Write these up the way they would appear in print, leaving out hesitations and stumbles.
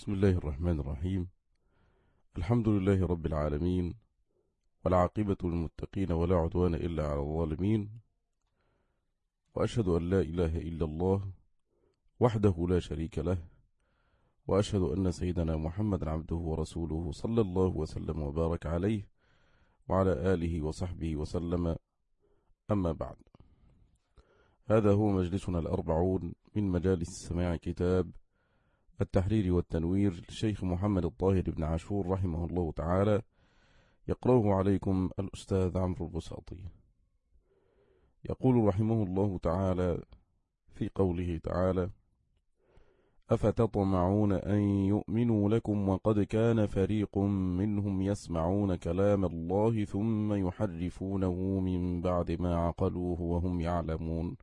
بسم الله الرحمن الرحيم. الحمد لله رب العالمين، والعاقبة للمتقين ولا عدوان إلا على الظالمين، وأشهد أن لا إله إلا الله وحده لا شريك له، وأشهد أن سيدنا محمد عبده ورسوله صلى الله وسلم وبارك عليه وعلى آله وصحبه وسلم. أما بعد، هذا هو مجلسنا 40 من مجالس سماع كتاب التحرير والتنوير للشيخ محمد الطاهر بن عاشور رحمه الله تعالى، يقرأه عليكم الأستاذ عمرو البساطي. يقول رحمه الله تعالى في قوله تعالى: أفتطمعون أن يؤمنوا لكم وقد كان فريق منهم يسمعون كلام الله ثم يحرفونه من بعد ما عقلوه وهم يعلمون.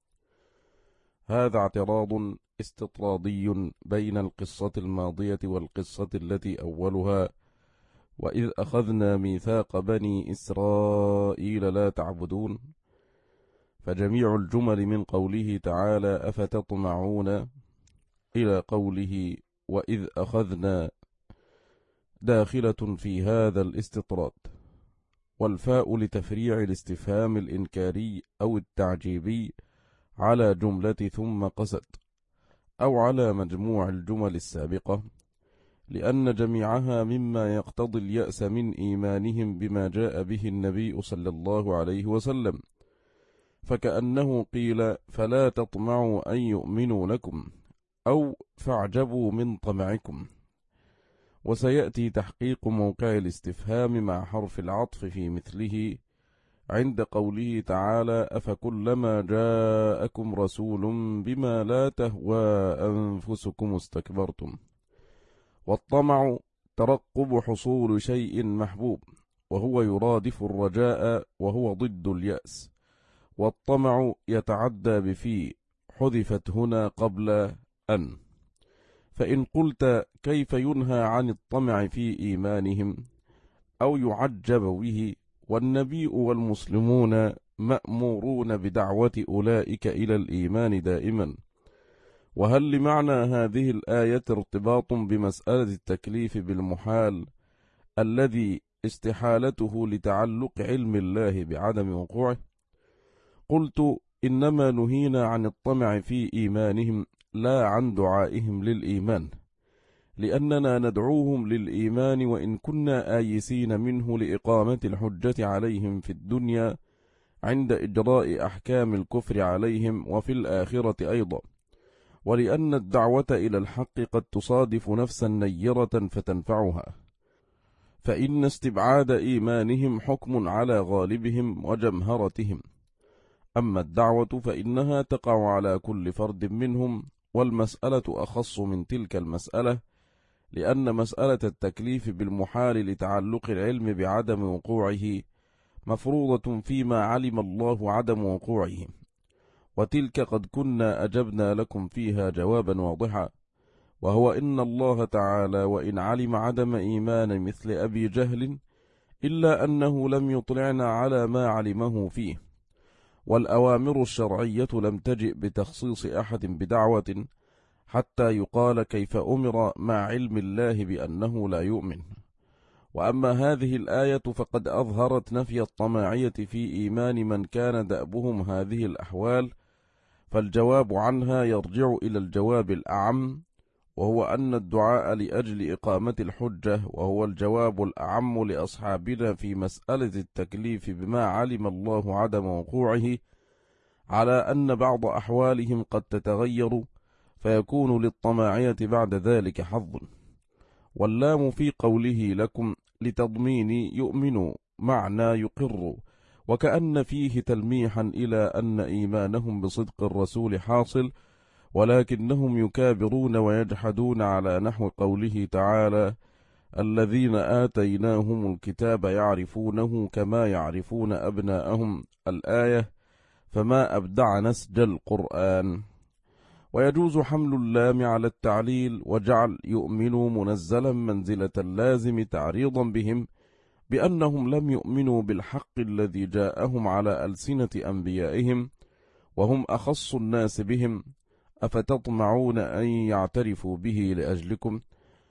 هذا اعتراض استطرادي بين القصة الماضية والقصة التي أولها: وإذ أخذنا ميثاق بني إسرائيل لا تعبدون. فجميع الجمل من قوله تعالى أفتطمعون إلى قوله وإذ أخذنا داخلة في هذا الاستطراد، والفاء لتفريع الاستفهام الإنكاري أو التعجيبي على جملة ثم قسد، أو على مجموع الجمل السابقة، لأن جميعها مما يقتضي اليأس من إيمانهم بما جاء به النبي صلى الله عليه وسلم، فكأنه قيل فلا تطمعوا أن يؤمنوا لكم، أو فاعجبوا من طمعكم. وسيأتي تحقيق موقع الاستفهام مع حرف العطف في مثله عند قوله تعالى أفكلما جاءكم رسول بما لا تهوى أنفسكم استكبرتم. والطمع ترقب حصول شيء محبوب، وهو يرادف الرجاء وهو ضد اليأس. والطمع يتعدى بفي حذفت هنا قبل أن، فإن قلت كيف ينهى عن الطمع في إيمانهم أو يعجب به، والنبي والمسلمون مأمورون بدعوة أولئك إلى الإيمان دائما. وهل لمعنى هذه الآية ارتباط بمسألة التكليف بالمحال الذي استحالته لتعلق علم الله بعدم وقوعه؟ قلت إنما نهينا عن الطمع في إيمانهم لا عن دعائهم للإيمان، لأننا ندعوهم للإيمان وإن كنا آيسين منه لإقامة الحجة عليهم في الدنيا عند إجراء أحكام الكفر عليهم وفي الآخرة أيضا، ولأن الدعوة إلى الحق قد تصادف نفسا نيرة فتنفعها، فإن استبعاد إيمانهم حكم على غالبهم وجمهرتهم. أما الدعوة فإنها تقع على كل فرد منهم، والمسألة أخص من تلك المسألة، لأن مسألة التكليف بالمحال لتعلق العلم بعدم وقوعه مفروضة فيما علم الله عدم وقوعه، وتلك قد كنا أجبنا لكم فيها جوابا واضحا، وهو إن الله تعالى وإن علم عدم إيمان مثل أبي جهل إلا أنه لم يطلعنا على ما علمه فيه. والأوامر الشرعية لم تجئ بتخصيص أحد بدعوة حتى يقال كيف أمر مع علم الله بأنه لا يؤمن. وأما هذه الآية فقد أظهرت نفي الطماعية في إيمان من كان دأبهم هذه الأحوال، فالجواب عنها يرجع إلى الجواب الأعم، وهو أن الدعاء لأجل إقامة الحجة، وهو الجواب الأعم لأصحابنا في مسألة التكليف بما علم الله عدم وقوعه، على أن بعض أحوالهم قد تتغير فيكون للطماعية بعد ذلك حظ. واللام في قوله لكم لتضمين يؤمنوا معنى يقر، وكأن فيه تلميحا إلى أن إيمانهم بصدق الرسول حاصل، ولكنهم يكابرون ويجحدون على نحو قوله تعالى الذين آتيناهم الكتاب يعرفونه كما يعرفون أبناءهم الآية، فما أبدع نسج القرآن. ويجوز حمل اللام على التعليل وجعل يؤمنوا منزلا منزلة اللازم تعريضا بهم بأنهم لم يؤمنوا بالحق الذي جاءهم على ألسنة أنبيائهم، وهم أخص الناس بهم. أفتطمعون أن يعترفوا به لأجلكم،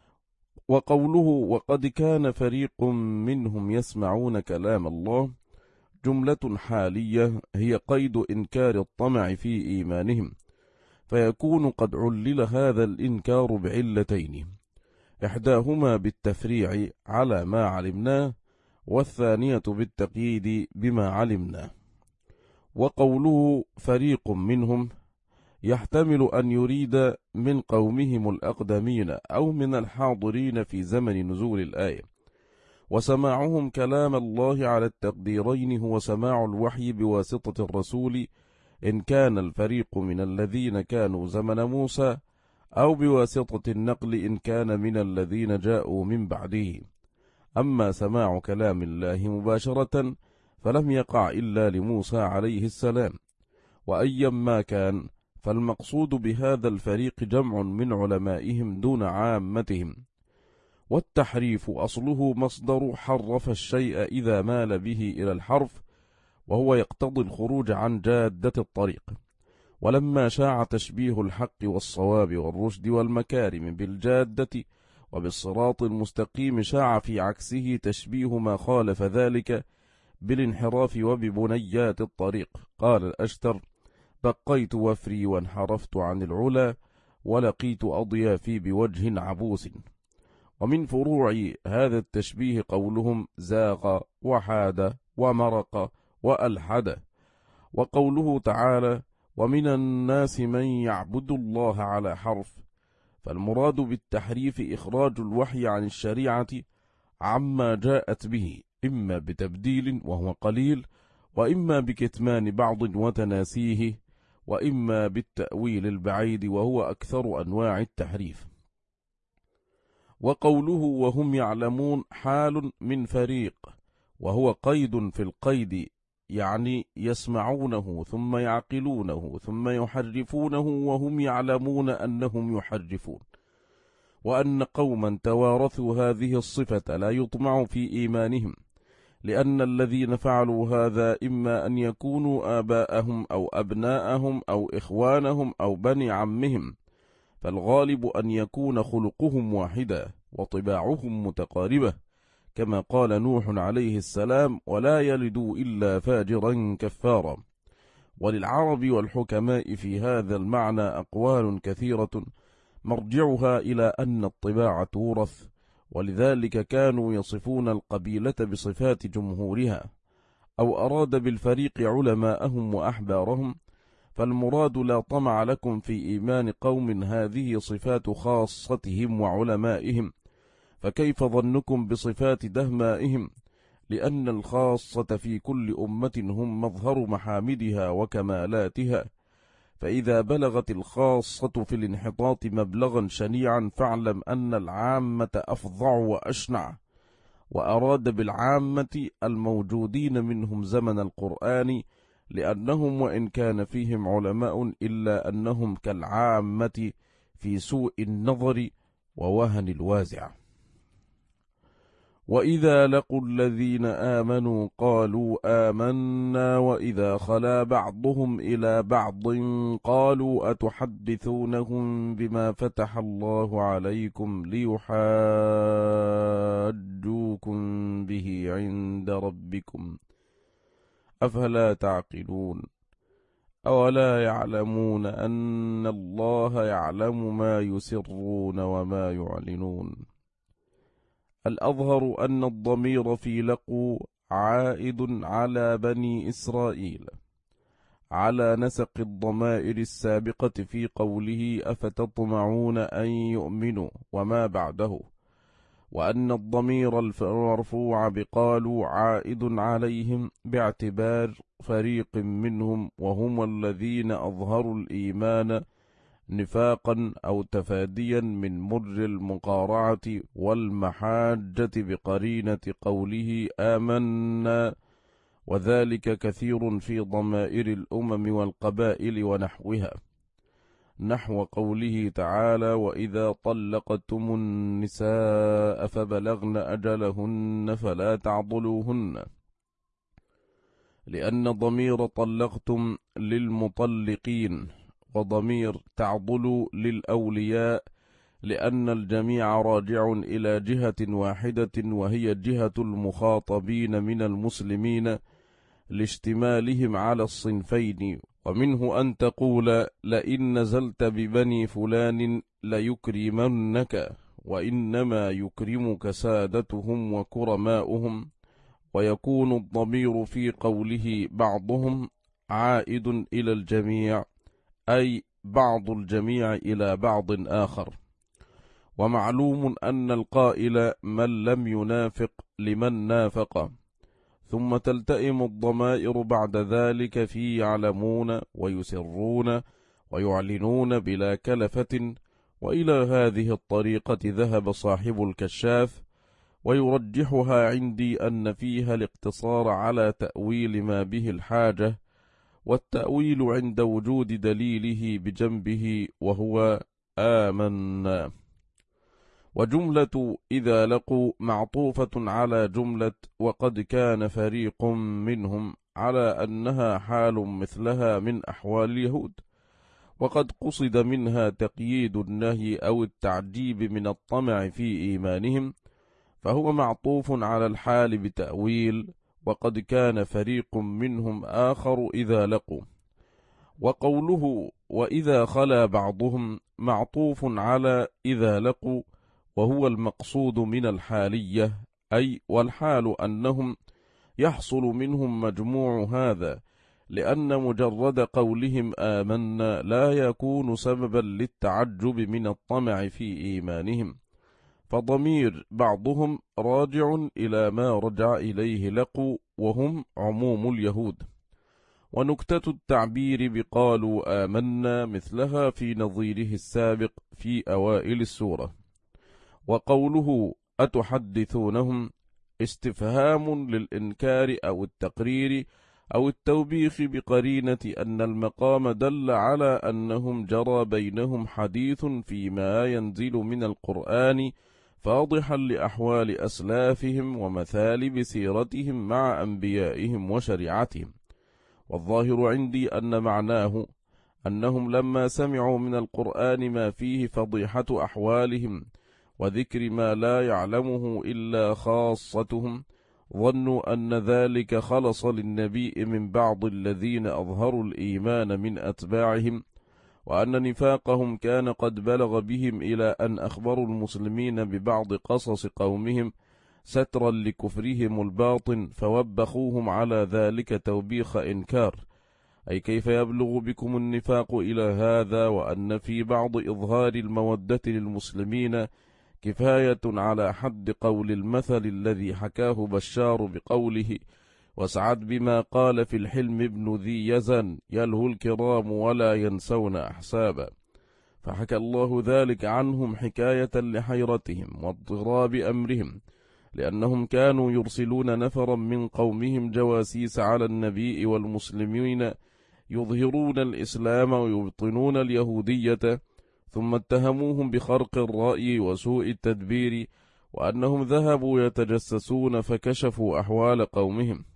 وقوله وقد كان فريق منهم يسمعون كلام الله جملة حالية هي قيد إنكار الطمع في إيمانهم، فيكون قد علل هذا الإنكار بعلتين، إحداهما بالتفريع على ما علمناه، والثانية بالتقييد بما علمناه. وقوله فريق منهم يحتمل أن يريد من قومهم الأقدمين أو من الحاضرين في زمن نزول الآية، وسماعهم كلام الله على التقديرين هو سماع الوحي بواسطة الرسول إن كان الفريق من الذين كانوا زمن موسى، أو بواسطة النقل إن كان من الذين جاءوا من بعده. أما سماع كلام الله مباشرة فلم يقع إلا لموسى عليه السلام، وأيما كان فالمقصود بهذا الفريق جمع من علمائهم دون عامتهم. والتحريف أصله مصدر حرف الشيء إذا مال به إلى الحرف، وهو يقتضي الخروج عن جادة الطريق. ولما شاع تشبيه الحق والصواب والرشد والمكارم بالجادة وبالصراط المستقيم، شاع في عكسه تشبيه ما خالف ذلك بالانحراف وببنيات الطريق. قال الأشتر: بقيت وفري وانحرفت عن العلا، ولقيت أضيافي بوجه عبوس. ومن فروع هذا التشبيه قولهم زاغ وحاد ومرق وألحد. وقوله تعالى: ومن الناس من يعبد الله على حرف، فالمراد بالتحريف إخراج الوحي عن الشريعة عما جاءت به، إما بتبديل وهو قليل، وإما بكتمان بعض وتناسيه، وإما بالتأويل البعيد وهو أكثر أنواع التحريف. وقوله وهم يعلمون حال من فريق، وهو قيد في القيد، يعني يسمعونه ثم يعقلونه ثم يحرفونه وهم يعلمون أنهم يحرفون، وأن قوما توارثوا هذه الصفة لا يطمع في إيمانهم، لأن الذين فعلوا هذا إما أن يكونوا آباءهم أو أبناءهم أو إخوانهم أو بني عمهم، فالغالب أن يكون خلقهم واحدا وطباعهم متقاربة، كما قال نوح عليه السلام: ولا يلدوا إلا فاجرا كفارا. وللعرب والحكماء في هذا المعنى أقوال كثيرة مرجعها إلى أن الطباع تورث، ولذلك كانوا يصفون القبيلة بصفات جمهورها، أو أراد بالفريق علماءهم وأحبارهم، فالمراد لا طمع لكم في إيمان قوم هذه صفات خاصتهم وعلمائهم، فكيف ظنكم بصفات دهمائهم؟ لأن الخاصة في كل أمة هم مظهر محامدها وكمالاتها، فإذا بلغت الخاصة في الانحطاط مبلغا شنيعا فاعلم أن العامة أفظع وأشنع. وأراد بالعامة الموجودين منهم زمن القرآن، لأنهم وإن كان فيهم علماء إلا أنهم كالعامة في سوء النظر ووهن الوازع. وإذا لقوا الذين آمنوا قالوا آمنا، وإذا خلا بعضهم إلى بعض قالوا أتحدثونهم بما فتح الله عليكم ليحاجوكم به عند ربكم أفلا تعقلون أولا يعلمون أن الله يعلم ما يسرون وما يعلنون. الأظهر أن الضمير في لقوا عائد على بني إسرائيل على نسق الضمائر السابقة في قوله أفتطمعون أن يؤمنوا وما بعده، وأن الضمير المرفوع بقالوا عائد عليهم باعتبار فريق منهم وهم الذين أظهروا الإيمان نفاقا أو تفاديا من مر المقارعة والمحاجة بقرينة قوله آمنا، وذلك كثير في ضمائر الأمم والقبائل ونحوها، نحو قوله تعالى وإذا طلقتم النساء فبلغن أجلهن فلا تعضلوهن، لأن ضمير طلقتم للمطلقين، وضمير تعضل للأولياء لأن الجميع راجع إلى جهة واحدة، وهي جهة المخاطبين من المسلمين لاشتمالهم على الصنفين. ومنه أن تقول: لئن نزلت ببني فلان ليكرمنك، وإنما يكرمك سادتهم وكرماؤهم. ويكون الضمير في قوله بعضهم عائد إلى الجميع، أي بعض الجميع إلى بعض آخر. ومعلوم أن القائل من لم ينافق لمن نافق. ثم تلتئم الضمائر بعد ذلك في يعلمون ويسرون ويعلنون بلا كلفة. وإلى هذه الطريقة ذهب صاحب الكشاف، ويرجحها عندي أن فيها الاقتصار على تأويل ما به الحاجة، والتأويل عند وجود دليله بجنبه، وهو آمنا. وجملة إذا لقوا معطوفة على جملة وقد كان فريق منهم، على أنها حال مثلها من أحوال اليهود، وقد قصد منها تقييد النهي أو التعجيب من الطمع في إيمانهم، فهو معطوف على الحال بتأويل وقد كان فريق منهم آخر إذا لقوا. وقوله وإذا خلا بعضهم معطوف على إذا لقوا، وهو المقصود من الحالية، أي والحال أنهم يحصل منهم مجموع هذا، لأن مجرد قولهم آمنا لا يكون سببا للتعجب من الطمع في إيمانهم، فضمير بعضهم راجع إلى ما رجع إليه لقوا، وهم عموم اليهود. ونكتة التعبير بقالوا آمنا مثلها في نظيره السابق في أوائل السورة. وقوله أتحدثونهم استفهام للإنكار أو التقرير أو التوبيخ، بقرينة أن المقام دل على أنهم جرى بينهم حديث فيما ينزل من القرآن، فاضحا لأحوال أسلافهم ومثالب سيرتهم مع أنبيائهم وشريعتهم. والظاهر عندي أن معناه أنهم لما سمعوا من القرآن ما فيه فضيحة أحوالهم وذكر ما لا يعلمه إلا خاصتهم، ظنوا أن ذلك خلص للنبي من بعض الذين أظهروا الإيمان من أتباعهم، وأن نفاقهم كان قد بلغ بهم إلى أن أخبروا المسلمين ببعض قصص قومهم سترا لكفرهم الباطن، فوبخوهم على ذلك توبيخ إنكار، أي كيف يبلغ بكم النفاق إلى هذا، وأن في بعض إظهار المودة للمسلمين كفاية على حد قول المثل الذي حكاه بشار بقوله: وسعد بما قال في الحلم ابن ذي يزن يلهو الكرام ولا ينسون أحسابا. فحكى الله ذلك عنهم حكاية لحيرتهم واضطراب أمرهم، لأنهم كانوا يرسلون نفرا من قومهم جواسيس على النبي والمسلمين يظهرون الإسلام ويبطنون اليهودية، ثم اتهموهم بخرق الرأي وسوء التدبير، وأنهم ذهبوا يتجسسون فكشفوا أحوال قومهم.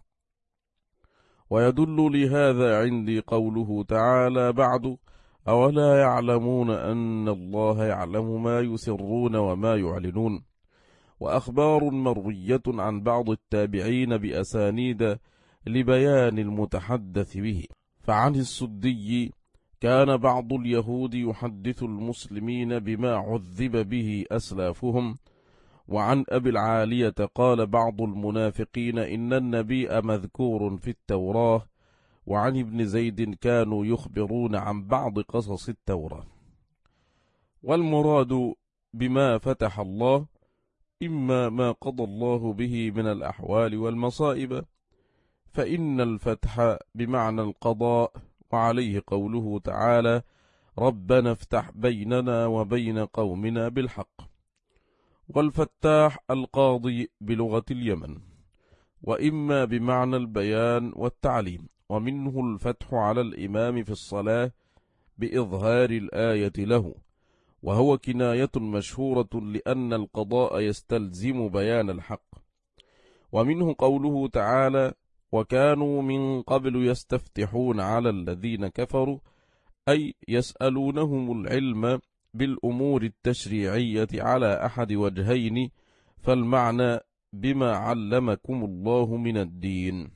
ويدل لهذا عندي قوله تعالى بعد: أولا يعلمون أن الله يعلم ما يسرون وما يعلنون. وأخبار مروية عن بعض التابعين بأسانيد لبيان المتحدث به. فعن السدي: كان بعض اليهود يحدث المسلمين بما عذب به أسلافهم. وعن أبي العالية قال بعض المنافقين إن النبي مذكور في التوراة. وعن ابن زيد كانوا يخبرون عن بعض قصص التوراة. والمراد بما فتح الله إما ما قضى الله به من الأحوال والمصائب، فإن الفتح بمعنى القضاء، وعليه قوله تعالى: ربنا افتح بيننا وبين قومنا بالحق. والفتاح القاضي بلغة اليمن. وإما بمعنى البيان والتعليم، ومنه الفتح على الإمام في الصلاة بإظهار الآية له، وهو كناية مشهورة لأن القضاء يستلزم بيان الحق. ومنه قوله تعالى: وكانوا من قبل يستفتحون على الذين كفروا، أي يسألونهم العلم بالأمور التشريعية على أحد وجهين، فالمعنى بما علمكم الله من الدين.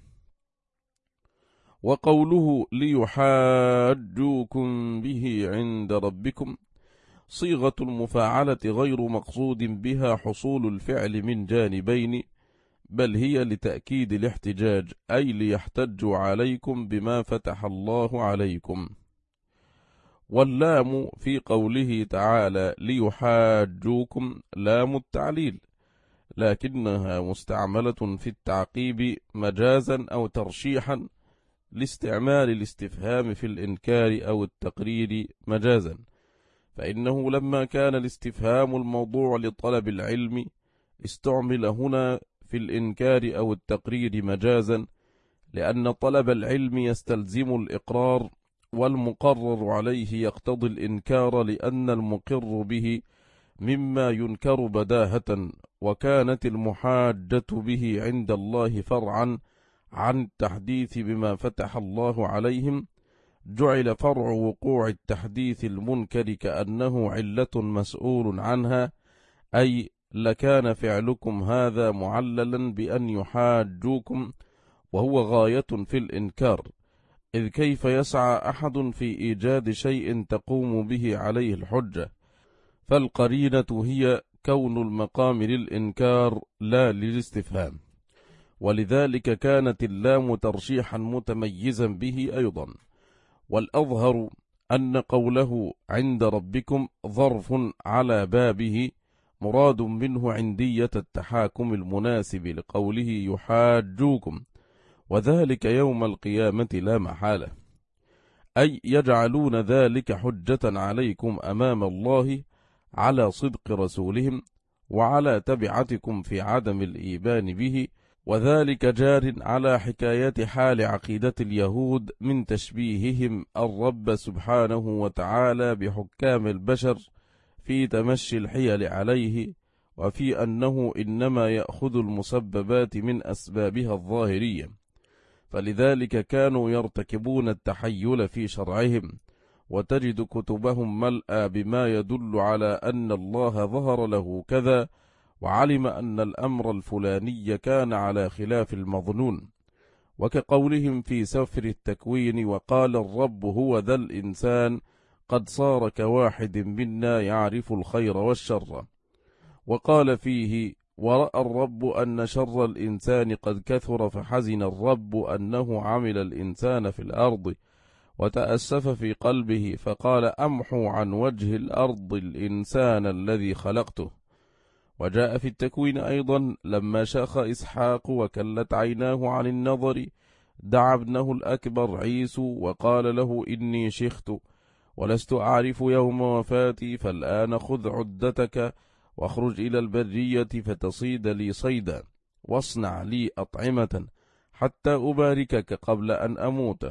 وقوله ليحاجوكم به عند ربكم صيغة المفاعلة غير مقصود بها حصول الفعل من جانبين، بل هي لتأكيد الاحتجاج، أي ليحتجوا عليكم بما فتح الله عليكم. واللام في قوله تعالى ليحاجوكم لام التعليل، لكنها مستعملة في التعقيب مجازا أو ترشيحا لاستعمال الاستفهام في الإنكار أو التقرير مجازا، فإنه لما كان الاستفهام الموضوع لطلب العلم استعمل هنا في الإنكار أو التقرير مجازا، لأن طلب العلم يستلزم الإقرار، والمقرر عليه يقتضي الإنكار، لأن المقر به مما ينكر بداهة، وكانت المحاجة به عند الله فرعا عن التحديث بما فتح الله عليهم، جعل فرع وقوع التحديث المنكر كأنه علة مسؤول عنها، أي لكان فعلكم هذا معللا بأن يحاجوكم، وهو غاية في الإنكار، إذ كيف يسعى أحد في إيجاد شيء تقوم به عليه الحجة؟ فالقرينة هي كون المقام للإنكار لا للاستفهام، ولذلك كانت اللام ترشيحا متميزا به أيضا. والأظهر أن قوله عند ربكم ظرف على بابه مراد منه عندية التحاكم المناسب لقوله يحاجوكم، وذلك يوم القيامة لا محالة، أي يجعلون ذلك حجة عليكم أمام الله على صدق رسولهم وعلى تبعتكم في عدم الإيمان به، وذلك جار على حكاية حال عقيدة اليهود من تشبيههم الرب سبحانه وتعالى بحكام البشر في تمشي الحيل عليه، وفي أنه إنما يأخذ المسببات من أسبابها الظاهرية، فلذلك كانوا يرتكبون التحيل في شرعهم، وتجد كتبهم ملأى بما يدل على أن الله ظهر له كذا، وعلم أن الأمر الفلاني كان على خلاف المظنون، وكقولهم في سفر التكوين وقال الرب هو ذا الإنسان قد صار كواحد منا يعرف الخير والشر، وقال فيه ورأى الرب أن شر الإنسان قد كثر فحزن الرب أنه عمل الإنسان في الأرض، وتأسف في قلبه فقال أمحو عن وجه الأرض الإنسان الذي خلقته. وجاء في التكوين أيضا لما شاخ إسحاق وكلت عيناه عن النظر دعا ابنه الأكبر عيسو وقال له إني شخت ولست أعرف يوم وفاتي، فالآن خذ عدتك واخرج إلى البرية فتصيد لي صيدا واصنع لي أطعمة حتى أباركك قبل أن أموت.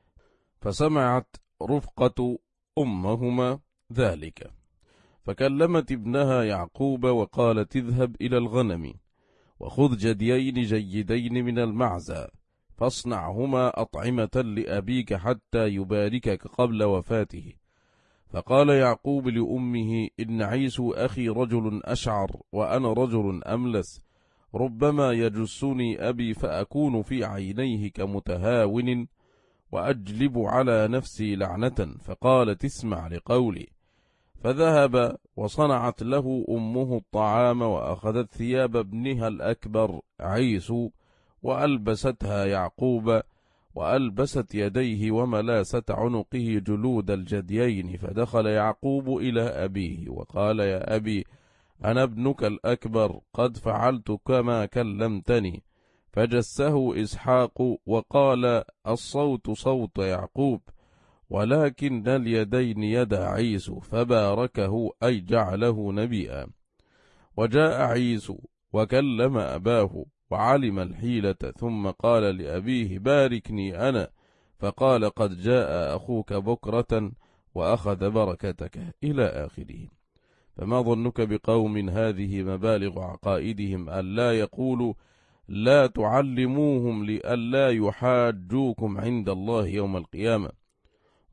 فسمعت رفقة أمهما ذلك، فكلمت ابنها يعقوب وقالت اذهب إلى الغنم وخذ جديين جيدين من المعزى فاصنعهما أطعمة لأبيك حتى يباركك قبل وفاته. فقال يعقوب لأمه إن عيسو أخي رجل أشعر وأنا رجل أملس، ربما يجسني أبي فأكون في عينيه كمتهاون وأجلب على نفسي لعنة. فقالت اسمع لقولي، فذهب وصنعت له أمه الطعام وأخذت ثياب ابنها الأكبر عيسو وألبستها يعقوب وألبست يديه وملاست عنقه جلود الجديين، فدخل يعقوب إلى أبيه وقال يا أبي أنا ابنك الأكبر قد فعلت كما كلمتني. فجسه إسحاق وقال الصوت صوت يعقوب ولكن اليدين يد عيسو، فباركه أي جعله نبيا. وجاء عيسو وكلم أباه وعلم الحيلة، ثم قال لأبيه باركني أنا، فقال قد جاء أخوك بكرة وأخذ بركتك إلى آخره. فما ظنك بقوم هذه مبالغ عقائدهم ألا يقولوا لا تعلموهم لئلا يحاجوكم عند الله يوم القيامة؟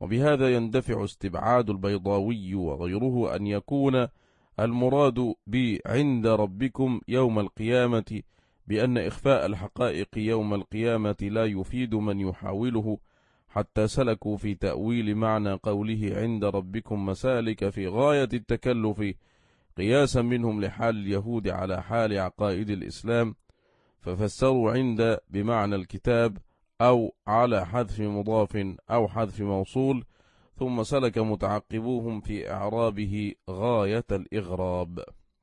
وبهذا يندفع استبعاد البيضاوي وغيره أن يكون المراد عند ربكم يوم القيامة بأن إخفاء الحقائق يوم القيامة لا يفيد من يحاوله، حتى سلكوا في تأويل معنى قوله عند ربكم مسالك في غاية التكلف قياسا منهم لحال اليهود على حال عقائد الإسلام، ففسروا عند بمعنى الكتاب أو على حذف مضاف أو حذف موصول، ثم سلك متعقبوهم في إعرابه غاية الإغراب.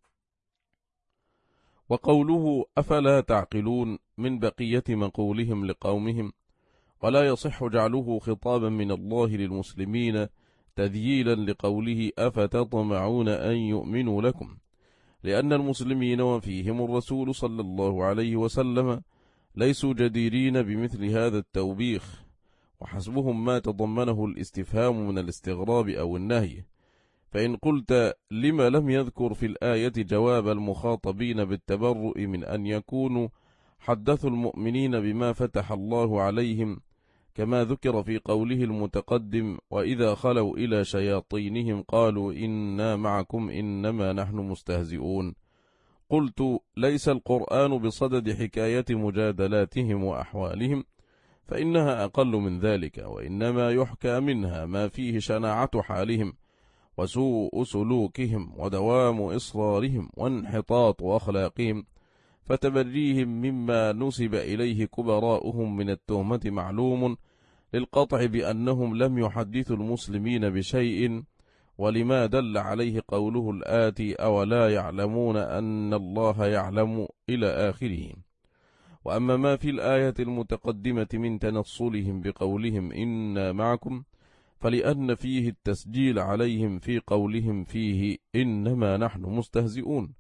وقوله أفلا تعقلون من بقية مقولهم لقومهم، ولا يصح جعله خطابا من الله للمسلمين تذييلا لقوله أفتطمعون أن يؤمنوا لكم، لأن المسلمين وفيهم الرسول صلى الله عليه وسلم ليسوا جديرين بمثل هذا التوبيخ، وحسبهم ما تضمنه الاستفهام من الاستغراب أو النهي. فإن قلت لما لم يذكر في الآية جواب المخاطبين بالتبرؤ من أن يكونوا حدثوا المؤمنين بما فتح الله عليهم، كما ذكر في قوله المتقدم وإذا خلوا إلى شياطينهم قالوا إنا معكم إنما نحن مستهزئون، قلت ليس القرآن بصدد حكاية مجادلاتهم وأحوالهم، فإنها أقل من ذلك، وإنما يحكى منها ما فيه شناعة حالهم وسوء سلوكهم ودوام إصرارهم وانحطاط أخلاقهم، فتبريهم مما نسب إليه كبراؤهم من التهمة معلوم للقطع بأنهم لم يحدثوا المسلمين بشيء، ولما دل عليه قوله الآتي أولا يعلمون أن الله يعلم إلى آخره. وأما ما في الآية المتقدمة من تنصلهم بقولهم إنا معكم، فلأن فيه التسجيل عليهم في قولهم فيه إنما نحن مستهزئون.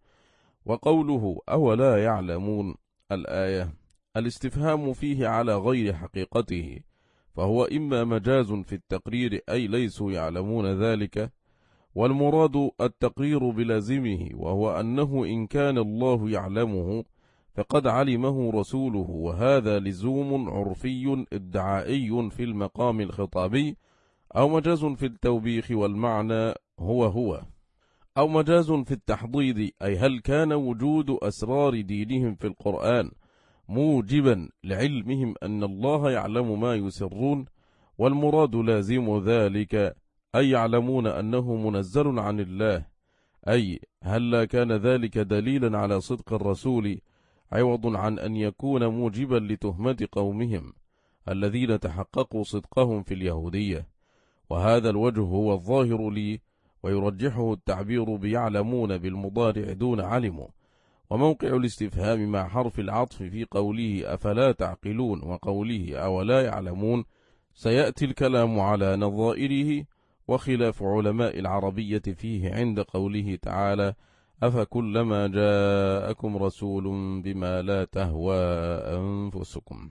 وقوله أولا يعلمون الآية الاستفهام فيه على غير حقيقته، فهو إما مجاز في التقرير أي ليسوا يعلمون ذلك، والمراد التقرير بلازمه، وهو أنه إن كان الله يعلمه فقد علمه رسوله، وهذا لزوم عرفي ادعائي في المقام الخطابي، أو مجاز في التوبيخ والمعنى هو، أو مجاز في التحضيض، أي هل كان وجود أسرار دينهم في القرآن موجبا لعلمهم أن الله يعلم ما يسرون، والمراد لازم ذلك أي يعلمون أنه منزل عن الله، أي هل لا كان ذلك دليلا على صدق الرسول عوض عن أن يكون موجبا لتهمة قومهم الذين تحققوا صدقهم في اليهودية. وهذا الوجه هو الظاهر لي، ويرجحه التعبير بيعلمون بالمضارع دون علموا، وموقع الاستفهام مع حرف العطف في قوله أفلا تعقلون وقوله أولا يعلمون سيأتي الكلام على نظائره، وخلاف علماء العربية فيه عند قوله تعالى أفكلما جاءكم رسول بما لا تهوى أنفسكم.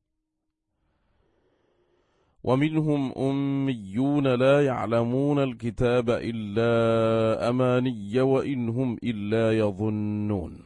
ومنهم أميون لا يعلمون الكتاب إلا أماني وإنهم إلا يظنون،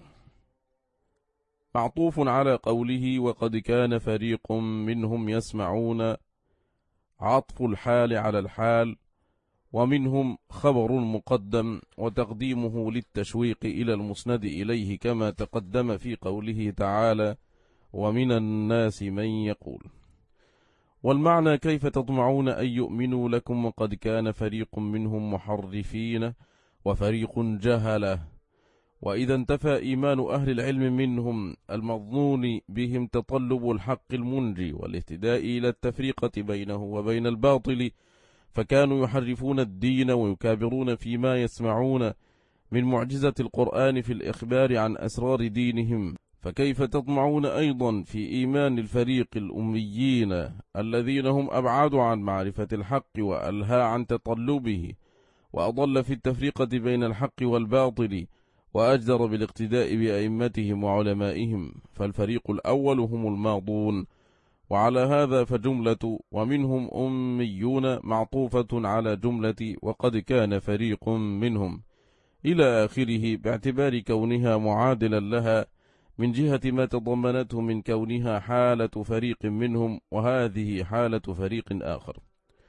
معطوف على قوله وقد كان فريق منهم يسمعون، عطف الحال على الحال، ومنهم خبر مقدم وتقديمه للتشويق إلى المسند إليه، كما تقدم في قوله تعالى ومن الناس من يقول. والمعنى كيف تطمعون أن يؤمنوا لكم وقد كان فريق منهم محرفين وفريق جهلة. وإذا انتفى إيمان أهل العلم منهم المظنون بهم تطلب الحق المنجي والاهتداء إلى التفريقة بينه وبين الباطل، فكانوا يحرفون الدين ويكابرون فيما يسمعون من معجزة القرآن في الإخبار عن أسرار دينهم، فكيف تطمعون أيضا في إيمان الفريق الأميين الذين هم أبعاد عن معرفة الحق وألهى عن تطلبه، وأضل في التفريقة بين الحق والباطل، وأجدر بالاقتداء بأئمتهم وعلمائهم، فالفريق الأول هم الماضون. وعلى هذا فجملة ومنهم أميون معطوفة على جملة وقد كان فريق منهم إلى آخره، باعتبار كونها معادلا لها من جهة ما تضمنته من كونها حالة فريق منهم، وهذه حالة فريق آخر.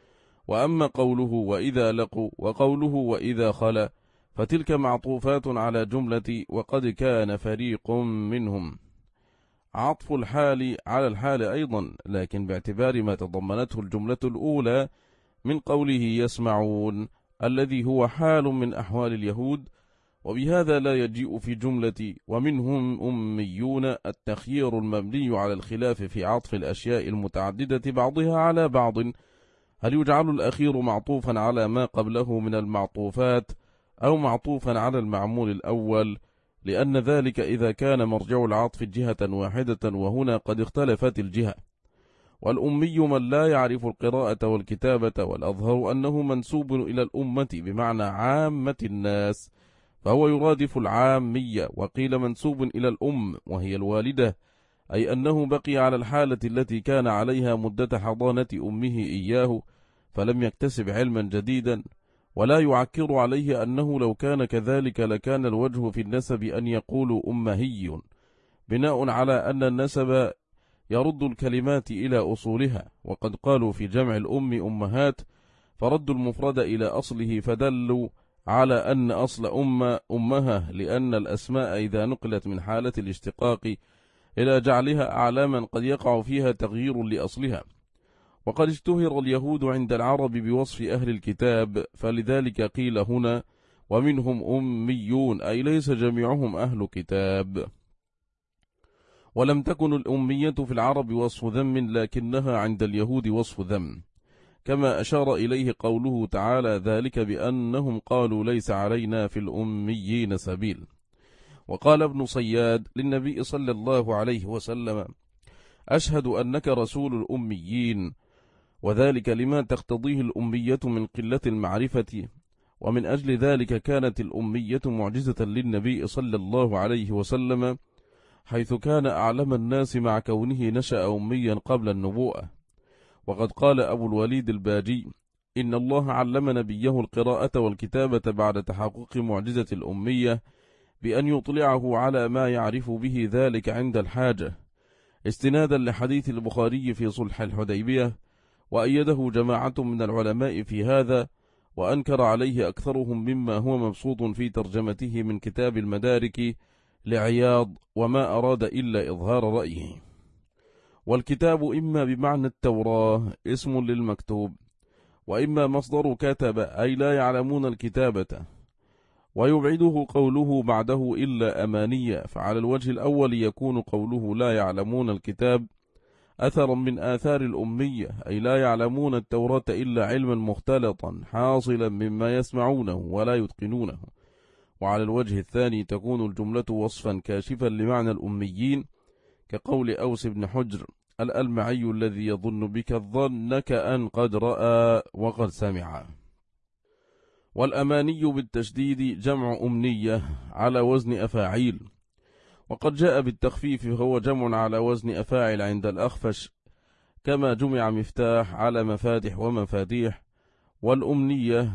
وأما قوله وإذا لقوا وقوله وإذا خلا فتلك معطوفات على جملة وقد كان فريق منهم، عطف الحال على الحال أيضا، لكن باعتبار ما تضمنته الجملة الأولى من قوله يسمعون الذي هو حال من أحوال اليهود، وبهذا لا يجيء في جملة ومنهم أميون التخيير المبني على الخلاف في عطف الأشياء المتعددة بعضها على بعض، هل يجعل الأخير معطوفا على ما قبله من المعطوفات أو معطوفا على المعمول الأول، لأن ذلك إذا كان مرجع العطف جهة واحدة، وهنا قد اختلفت الجهة. والأمي من لا يعرف القراءة والكتابة، والأظهر أنه منسوب إلى الأمة بمعنى عامة الناس، فهو يرادف العامية. وقيل منسوب إلى الأم وهي الوالدة، أي أنه بقي على الحالة التي كان عليها مدة حضانة أمه إياه، فلم يكتسب علما جديدا. ولا يعكر عليه أنه لو كان كذلك لكان الوجه في النسب أن يقول أمهي، بناء على أن النسب يرد الكلمات إلى أصولها، وقد قالوا في جمع الأم أمهات، فردوا المفرد إلى أصله، فدلوا على أن أصل أمها، لأن الأسماء إذا نقلت من حالة الاشتقاق إلى جعلها أعلاما قد يقع فيها تغيير لأصلها. وقد اشتهر اليهود عند العرب بوصف أهل الكتاب، فلذلك قيل هنا ومنهم أميون، أي ليس جميعهم أهل كتاب. ولم تكن الأمية في العرب وصف ذم، لكنها عند اليهود وصف ذم، كما أشار إليه قوله تعالى ذلك بأنهم قالوا ليس علينا في الأميين سبيل. وقال ابن صياد للنبي صلى الله عليه وسلم أشهد أنك رسول الأميين، وذلك لما تقتضيه الأمية من قلة المعرفة، ومن أجل ذلك كانت الأمية معجزة للنبي صلى الله عليه وسلم، حيث كان أعلم الناس مع كونه نشأ أميا قبل النبوءة. وقد قال أبو الوليد الباجي إن الله علم نبيه القراءة والكتابة بعد تحقق معجزة الأمية بأن يطلعه على ما يعرف به ذلك عند الحاجة، استنادا لحديث البخاري في صلح الحديبية، وأيده جماعة من العلماء في هذا، وأنكر عليه أكثرهم مما هو مبسوط في ترجمته من كتاب المدارك لعياض، وما أراد إلا إظهار رأيه. والكتاب إما بمعنى التوراة اسم للمكتوب، وإما مصدر كتب أي لا يعلمون الكتابة، ويبعده قوله بعده إلا أمانية، فعلى الوجه الأول يكون قوله لا يعلمون الكتاب أثرا من آثار الأمية، أي لا يعلمون التوراة إلا علما مختلطا حاصلا مما يسمعونه ولا يتقنونه. وعلى الوجه الثاني تكون الجملة وصفا كاشفا لمعنى الأميين، كقول أوس بن حجر الألمعي الذي يظن بك الظن كأن قد رأى وقد سمع. والأماني بالتشديد جمع أمنية على وزن أفاعيل، وقد جاء بالتخفيف فهو جمع على وزن أفاعل عند الأخفش، كما جمع مفتاح على مفاتح ومفاتيح. والأمنية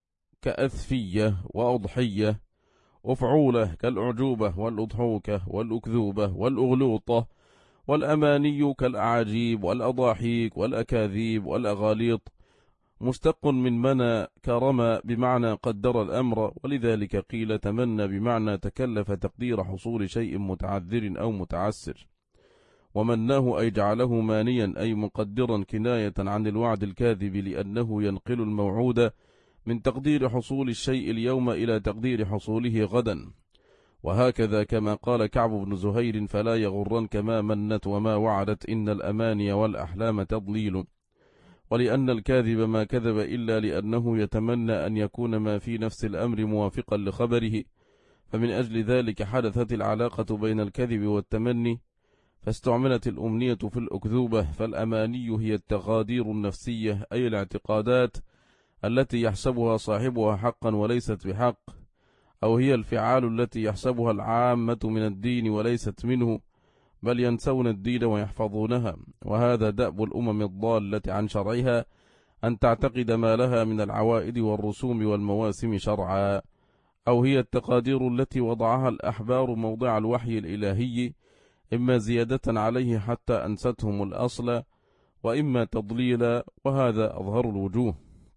كأثفية وأضحية، أفعولة كالأعجوبة والأضحوكة والأكذوبة والأغلوطة. والأماني كالأعاجيب والأضاحيك والأكاذيب والأغاليط، مشتق من منى كرمى بمعنى قدر الأمر، ولذلك قيل تمنى بمعنى تكلف تقدير حصول شيء متعذر أو متعسر. ومناه أي جعله مانيا أي مقدرا، كناية عن الوعد الكاذب، لأنه ينقل الموعود من تقدير حصول الشيء اليوم إلى تقدير حصوله غدا. وهكذا كما قال كعب بن زهير فلا يغرنك ما منت وما وعدت، إن الأماني والأحلام تضليل. ولأن الكاذب ما كذب إلا لأنه يتمنى أن يكون ما في نفس الأمر موافقا لخبره، فمن أجل ذلك حدثت العلاقة بين الكذب والتمني، فاستعملت الأمنية في الأكذوبة. فالأماني هي التقادير النفسية، أي الاعتقادات التي يحسبها صاحبها حقا وليست بحق، أو هي الفعال التي يحسبها العامة من الدين وليست منه، بل ينسون الدين ويحفظونها. وهذا دأب الأمم الضالة عن شرعها، أن تعتقد ما لها من العوائد والرسوم والمواسم شرعا. أو هي التقادير التي وضعها الأحبار موضع الوحي الإلهي، إما زيادة عليه حتى أنستهم الأصل، وإما تضليلا، وهذا أظهر الوجوه.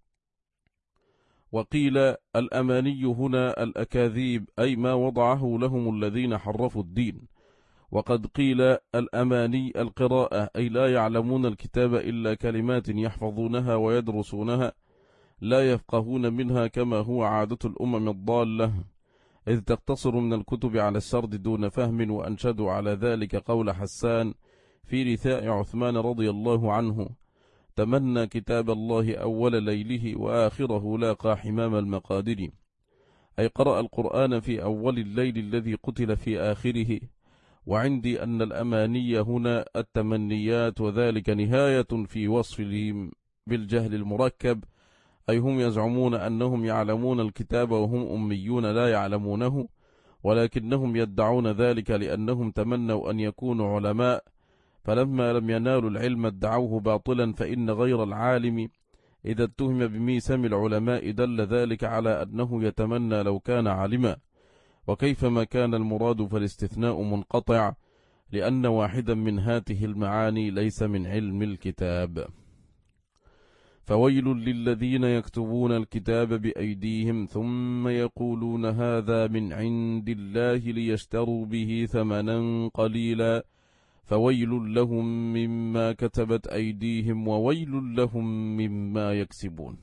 وقيل الأماني هنا الأكاذيب، أي ما وضعه لهم الذين حرفوا الدين. وقد قيل الأماني القراءة، أي لا يعلمون الكتاب إلا كلمات يحفظونها ويدرسونها، لا يفقهون منها كما هو عادة الأمم الضالة، إذ تقتصر من الكتب على السرد دون فهم. وأنشدوا على ذلك قول حسان في رثاء عثمان رضي الله عنه: تمنى كتاب الله أول ليله وآخره لاقى حمام المقادر، أي قرأ القرآن في أول الليل الذي قتل في آخره. وعندي أن الأماني هنا التمنيات، وذلك نهاية في وصفهم بالجهل المركب، أي هم يزعمون أنهم يعلمون الكتاب وهم أميون لا يعلمونه، ولكنهم يدعون ذلك لأنهم تمنوا أن يكونوا علماء، فلما لم ينالوا العلم ادعوه باطلا. فإن غير العالم إذا اتهم بميسم العلماء دل ذلك على أنه يتمنى لو كان عالما، وكيفما كان المراد فالاستثناء منقطع، لأن واحدا من هاته المعاني ليس من علم الكتاب. فويل للذين يكتبون الكتاب بأيديهم ثم يقولون هذا من عند الله ليشتروا به ثمنا قليلا، فويل لهم مما كتبت أيديهم وويل لهم مما يكسبون.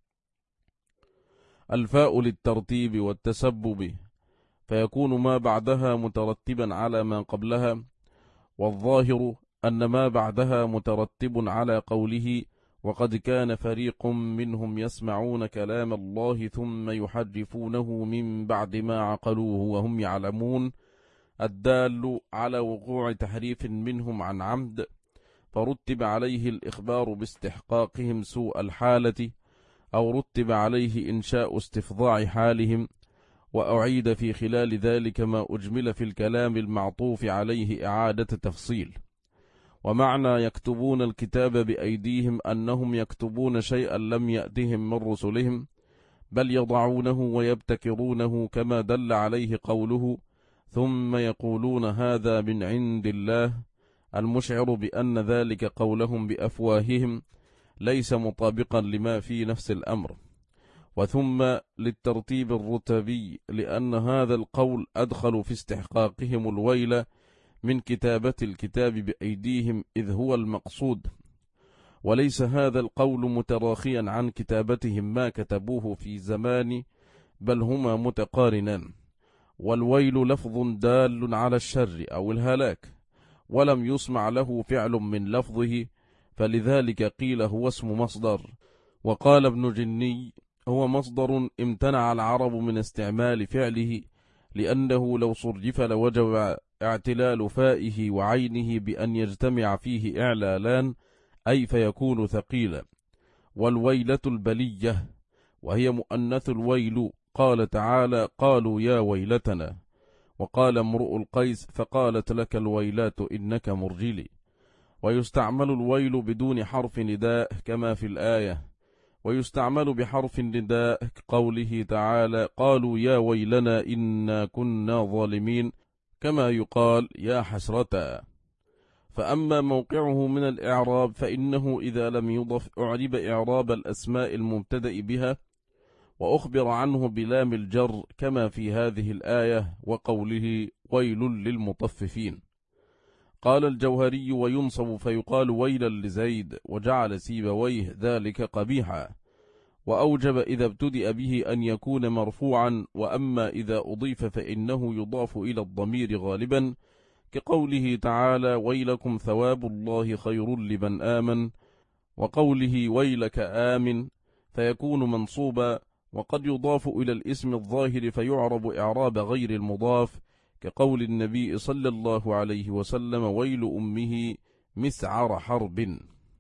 الفاء للترتيب والتسبب، فيكون ما بعدها مترتبا على ما قبلها، والظاهر أن ما بعدها مترتب على قوله: وقد كان فريق منهم يسمعون كلام الله ثم يحرفونه من بعد ما عقلوه وهم يعلمون، الدال على وقوع تحريف منهم عن عمد، فرتب عليه الإخبار باستحقاقهم سوء الحالة، أو رتب عليه إنشاء استفضاع حالهم. وأعيد في خلال ذلك ما أجمل في الكلام المعطوف عليه إعادة تفصيل. ومعنى يكتبون الكتاب بأيديهم أنهم يكتبون شيئا لم يأتهم من رسلهم، بل يضعونه ويبتكرونه، كما دل عليه قوله: ثم يقولون هذا من عند الله، المشعر بأن ذلك قولهم بأفواههم ليس مطابقا لما في نفس الأمر. وثم للترتيب الرتبي، لأن هذا القول أدخل في استحقاقهم الويل من كتابة الكتاب بأيديهم، إذ هو المقصود، وليس هذا القول متراخيا عن كتابتهم ما كتبوه في زمان، بل هما متقارنان. والويل لفظ دال على الشر أو الهلاك، ولم يسمع له فعل من لفظه، فلذلك قيل هو اسم مصدر. وقال ابن جني: هو مصدر امتنع العرب من استعمال فعله، لأنه لو صرف لوجب اعتلال فائه وعينه بأن يجتمع فيه إعلالان، أي فيكون ثقيلا. والويلة البلية، وهي مؤنث الويل، قال تعالى: قالوا يا ويلتنا. وقال امرؤ القيس: فقالت لك الويلات إنك مرجلي. ويستعمل الويل بدون حرف نداء كما في الآية، ويستعمل بحرف النداء كقوله تعالى: قالوا يا ويلنا إنا كنا ظالمين، كما يقال يا حسرتا. فأما موقعه من الإعراب فإنه إذا لم يضف أعرب إعراب الأسماء المبتدأ بها، وأخبر عنه بلام الجر كما في هذه الآية وقوله: ويل للمطففين. قال الجوهري: وينصب فيقال ويلا لزيد، وجعل سيبويه ذلك قبيحا، وأوجب إذا ابتدأ به أن يكون مرفوعا، وأما إذا أضيف فإنه يضاف إلى الضمير غالبا، كقوله تعالى: ويلكم ثواب الله خير لمن آمن، وقوله ويلك آمن، فيكون منصوبا. وقد يضاف إلى الاسم الظاهر فيعرب إعراب غير المضاف، كقول النبي صلى الله عليه وسلم: ويل أمه مسعر حرب.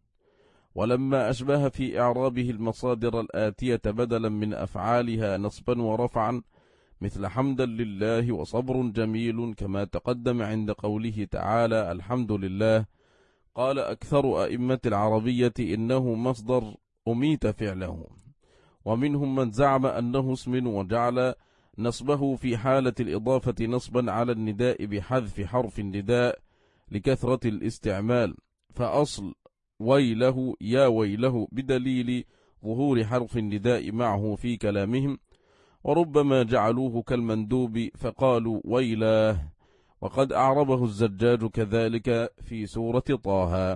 ولما أشبه في إعرابه المصادر الآتية بدلا من أفعالها نصبا ورفعا، مثل حمدا لله وصبر جميل، كما تقدم عند قوله تعالى: الحمد لله، قال أكثر أئمة العربية إنه مصدر أميت فعله، ومنهم من زعم أنه اسم وجعل نصبه في حالة الإضافة نصبا على النداء بحذف حرف النداء لكثرة الاستعمال، فأصل ويله يا ويله، بدليل ظهور حرف النداء معه في كلامهم، وربما جعلوه كالمندوب فقالوا ويلاه، وقد أعربه الزجاج كذلك في سورة طه.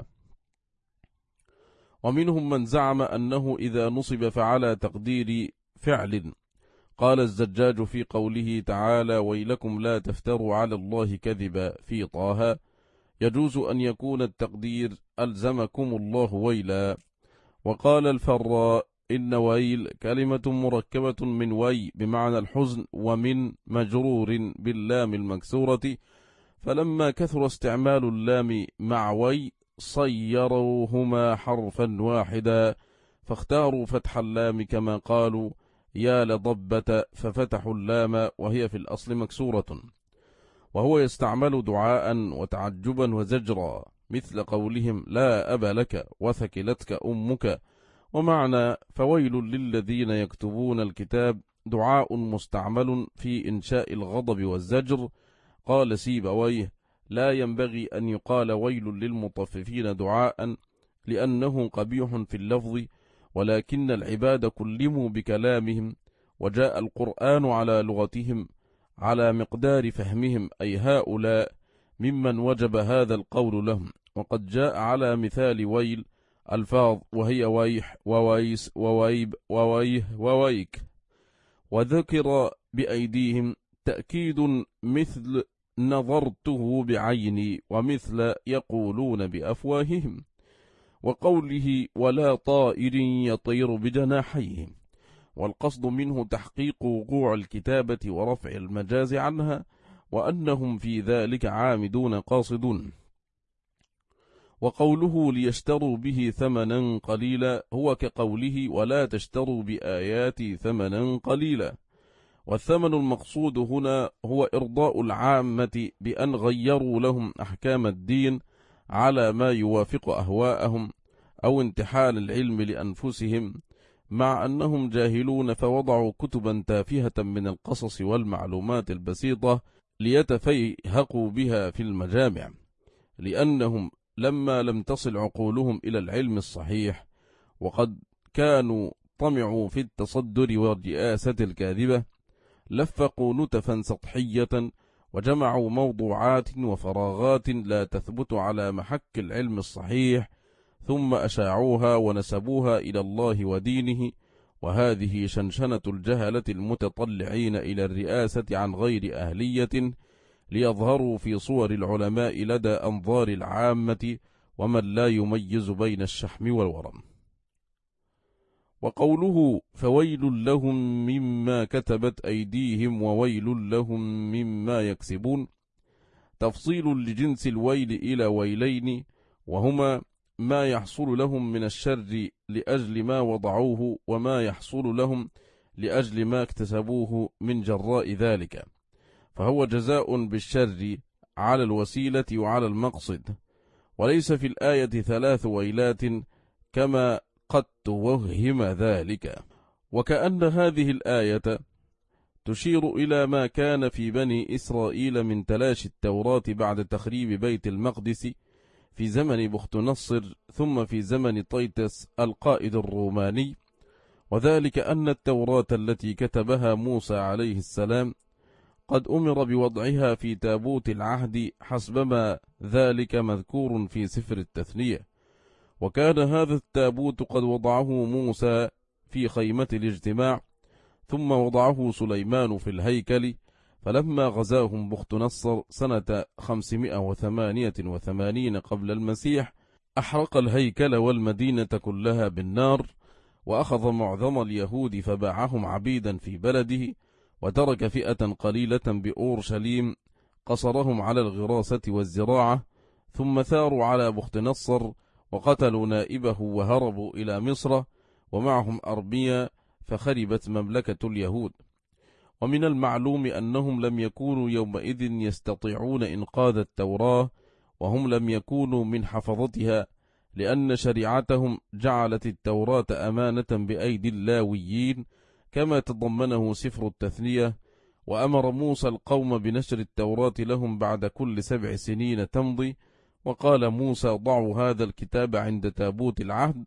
ومنهم من زعم أنه إذا نصب فعلى تقدير فعل. قال الزجاج في قوله تعالى ويلكم لا تفتروا على الله كذبا في طه، يجوز أن يكون التقدير ألزمكم الله ويلا. وقال الفراء إن ويل كلمة مركبة من وي بمعنى الحزن ومن مجرور باللام المكسورة، فلما كثر استعمال اللام مع وي صيروهما حرفا واحدا، فاختاروا فتح اللام كما قالوا يا لضبة ففتحوا اللام وهي في الأصل مكسورة. وهو يستعمل دعاء وتعجبا وزجرا، مثل قولهم لا أب لك وثكلتك أمك. ومعنى فويل للذين يكتبون الكتاب دعاء مستعمل في إنشاء الغضب والزجر. قال سيبويه لا ينبغي أن يقال ويل للمطففين دعاء لأنه قبيح في اللفظ، ولكن العباد كلموا بكلامهم، وجاء القرآن على لغتهم على مقدار فهمهم، أي هؤلاء ممن وجب هذا القول لهم. وقد جاء على مثال ويل ألفاظ وهي ويح وويس وويب وويه وويك، وذكر بأيديهم تأكيد مثل نظرته بعيني ومثل يقولون بأفواههم، وقوله ولا طائر يطير بجناحيه، والقصد منه تحقيق وقوع الكتابة ورفع المجاز عنها، وأنهم في ذلك عامدون قاصدون. وقوله ليشتروا به ثمنا قليلا هو كقوله ولا تشتروا بآياتي ثمنا قليلا. والثمن المقصود هنا هو إرضاء العامة بأن غيروا لهم أحكام الدين على ما يوافق أهواءهم، أو انتحال العلم لأنفسهم، مع أنهم جاهلون فوضعوا كتبا تافهة من القصص والمعلومات البسيطة ليتفيهقوا بها في المجامع، لأنهم لما لم تصل عقولهم إلى العلم الصحيح، وقد كانوا طمعوا في التصدر والرئاسة الكاذبة، لفقوا نتفا سطحية وجمعوا موضوعات وفراغات لا تثبت على محك العلم الصحيح، ثم أشاعوها ونسبوها إلى الله ودينه. وهذه شنشنة الجهلة المتطلعين إلى الرئاسة عن غير أهلية، ليظهروا في صور العلماء لدى أنظار العامة ومن لا يميز بين الشحم والورم. وقوله فويل لهم مما كتبت أيديهم وويل لهم مما يكسبون تفصيل لجنس الويل إلى ويلين، وهما ما يحصل لهم من الشر لأجل ما وضعوه، وما يحصل لهم لأجل ما اكتسبوه من جراء ذلك، فهو جزاء بالشر على الوسيلة وعلى المقصد. وليس في الآية 3 ويلات كما قد توهم ذلك. وكأن هذه الآية تشير إلى ما كان في بني إسرائيل من تلاشي التوراة بعد تخريب بيت المقدس في زمن بخت نصر، ثم في زمن طيتس القائد الروماني، وذلك أن التوراة التي كتبها موسى عليه السلام قد أمر بوضعها في تابوت العهد حسب ما ذلك مذكور في سفر التثنية، وكان هذا التابوت قد وضعه موسى في خيمة الاجتماع، ثم وضعه سليمان في الهيكل، فلما غزاهم بخت نصر سنة 588 قبل المسيح أحرق الهيكل والمدينة كلها بالنار، وأخذ معظم اليهود فباعهم عبيدا في بلده، وترك فئة قليلة بأورشليم قصرهم على الغراسة والزراعة، ثم ثاروا على بخت نصر وقتلوا نائبه وهربوا إلى مصر ومعهم أرميا، فخربت مملكة اليهود. ومن المعلوم أنهم لم يكونوا يومئذ يستطيعون إنقاذ التوراة، وهم لم يكونوا من حفظتها، لأن شريعتهم جعلت التوراة أمانة بأيدي اللاويين كما تضمنه سفر التثنية. وأمر موسى القوم بنشر التوراة لهم بعد كل 7 سنين تمضي، وقال موسى ضعوا هذا الكتاب عند تابوت العهد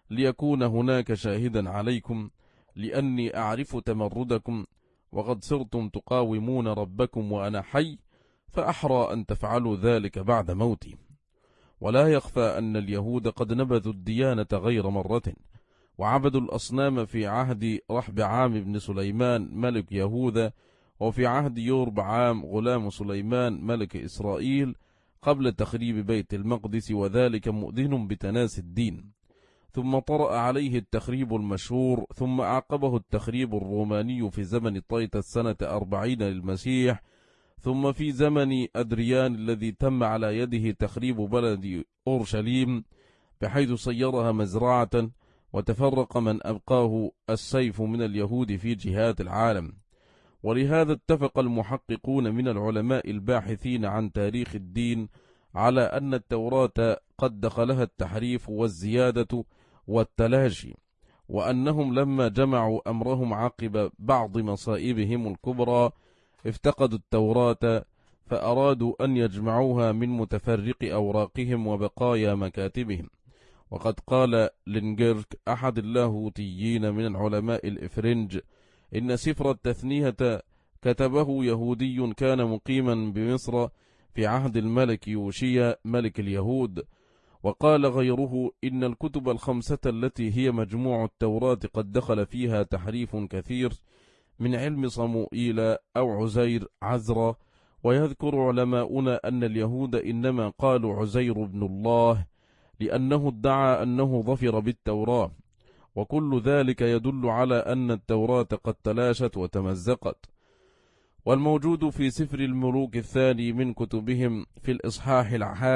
ليكون هناك شاهدا عليكم، لأني أعرف تمردكم، وقد صرتم تقاومون ربكم وأنا حي، فأحرى أن تفعلوا ذلك بعد موتي. ولا يخفى أن اليهود قد نبذوا الديانة غير مرة، وعبدوا الأصنام في عهد رحبعام بن سليمان ملك يهوذا، وفي عهد يوربعام غلام سليمان ملك إسرائيل، قبل تخريب بيت المقدس، وذلك مؤذن بتناسي الدين. ثم طرأ عليه التخريب المشهور، ثم أعقبه التخريب الروماني في زمن طيطس سنة 40 للمسيح، ثم في زمن أدريان الذي تم على يده تخريب بلد أورشليم بحيث صيرها مزرعة، وتفرق من أبقاه السيف من اليهود في جهات العالم. ولهذا اتفق المحققون من العلماء الباحثين عن تاريخ الدين على أن التوراة قد دخلها التحريف والزيادة والتلاشي، وأنهم لما جمعوا أمرهم عقب بعض مصائبهم الكبرى افتقدوا التوراة، فأرادوا أن يجمعوها من متفرق أوراقهم وبقايا مكاتبهم. وقد قال لينجيرك أحد اللاهوتيين من العلماء الإفرنج إن سفر التثنية كتبه يهودي كان مقيما بمصر في عهد الملك يوشيا ملك اليهود. وقال غيره إن الكتب الخمسة التي هي مجموع التوراة قد دخل فيها تحريف كثير من علم صموئيل أو عزير عزرا. ويذكر علماؤنا أن اليهود إنما قالوا عزير ابن الله لأنه ادعى أنه ظفر بالتوراة، وكل ذلك يدل على أن التوراة قد تلاشت وتمزقت. والموجود في سفر الملوك الثاني من كتبهم في الإصحاح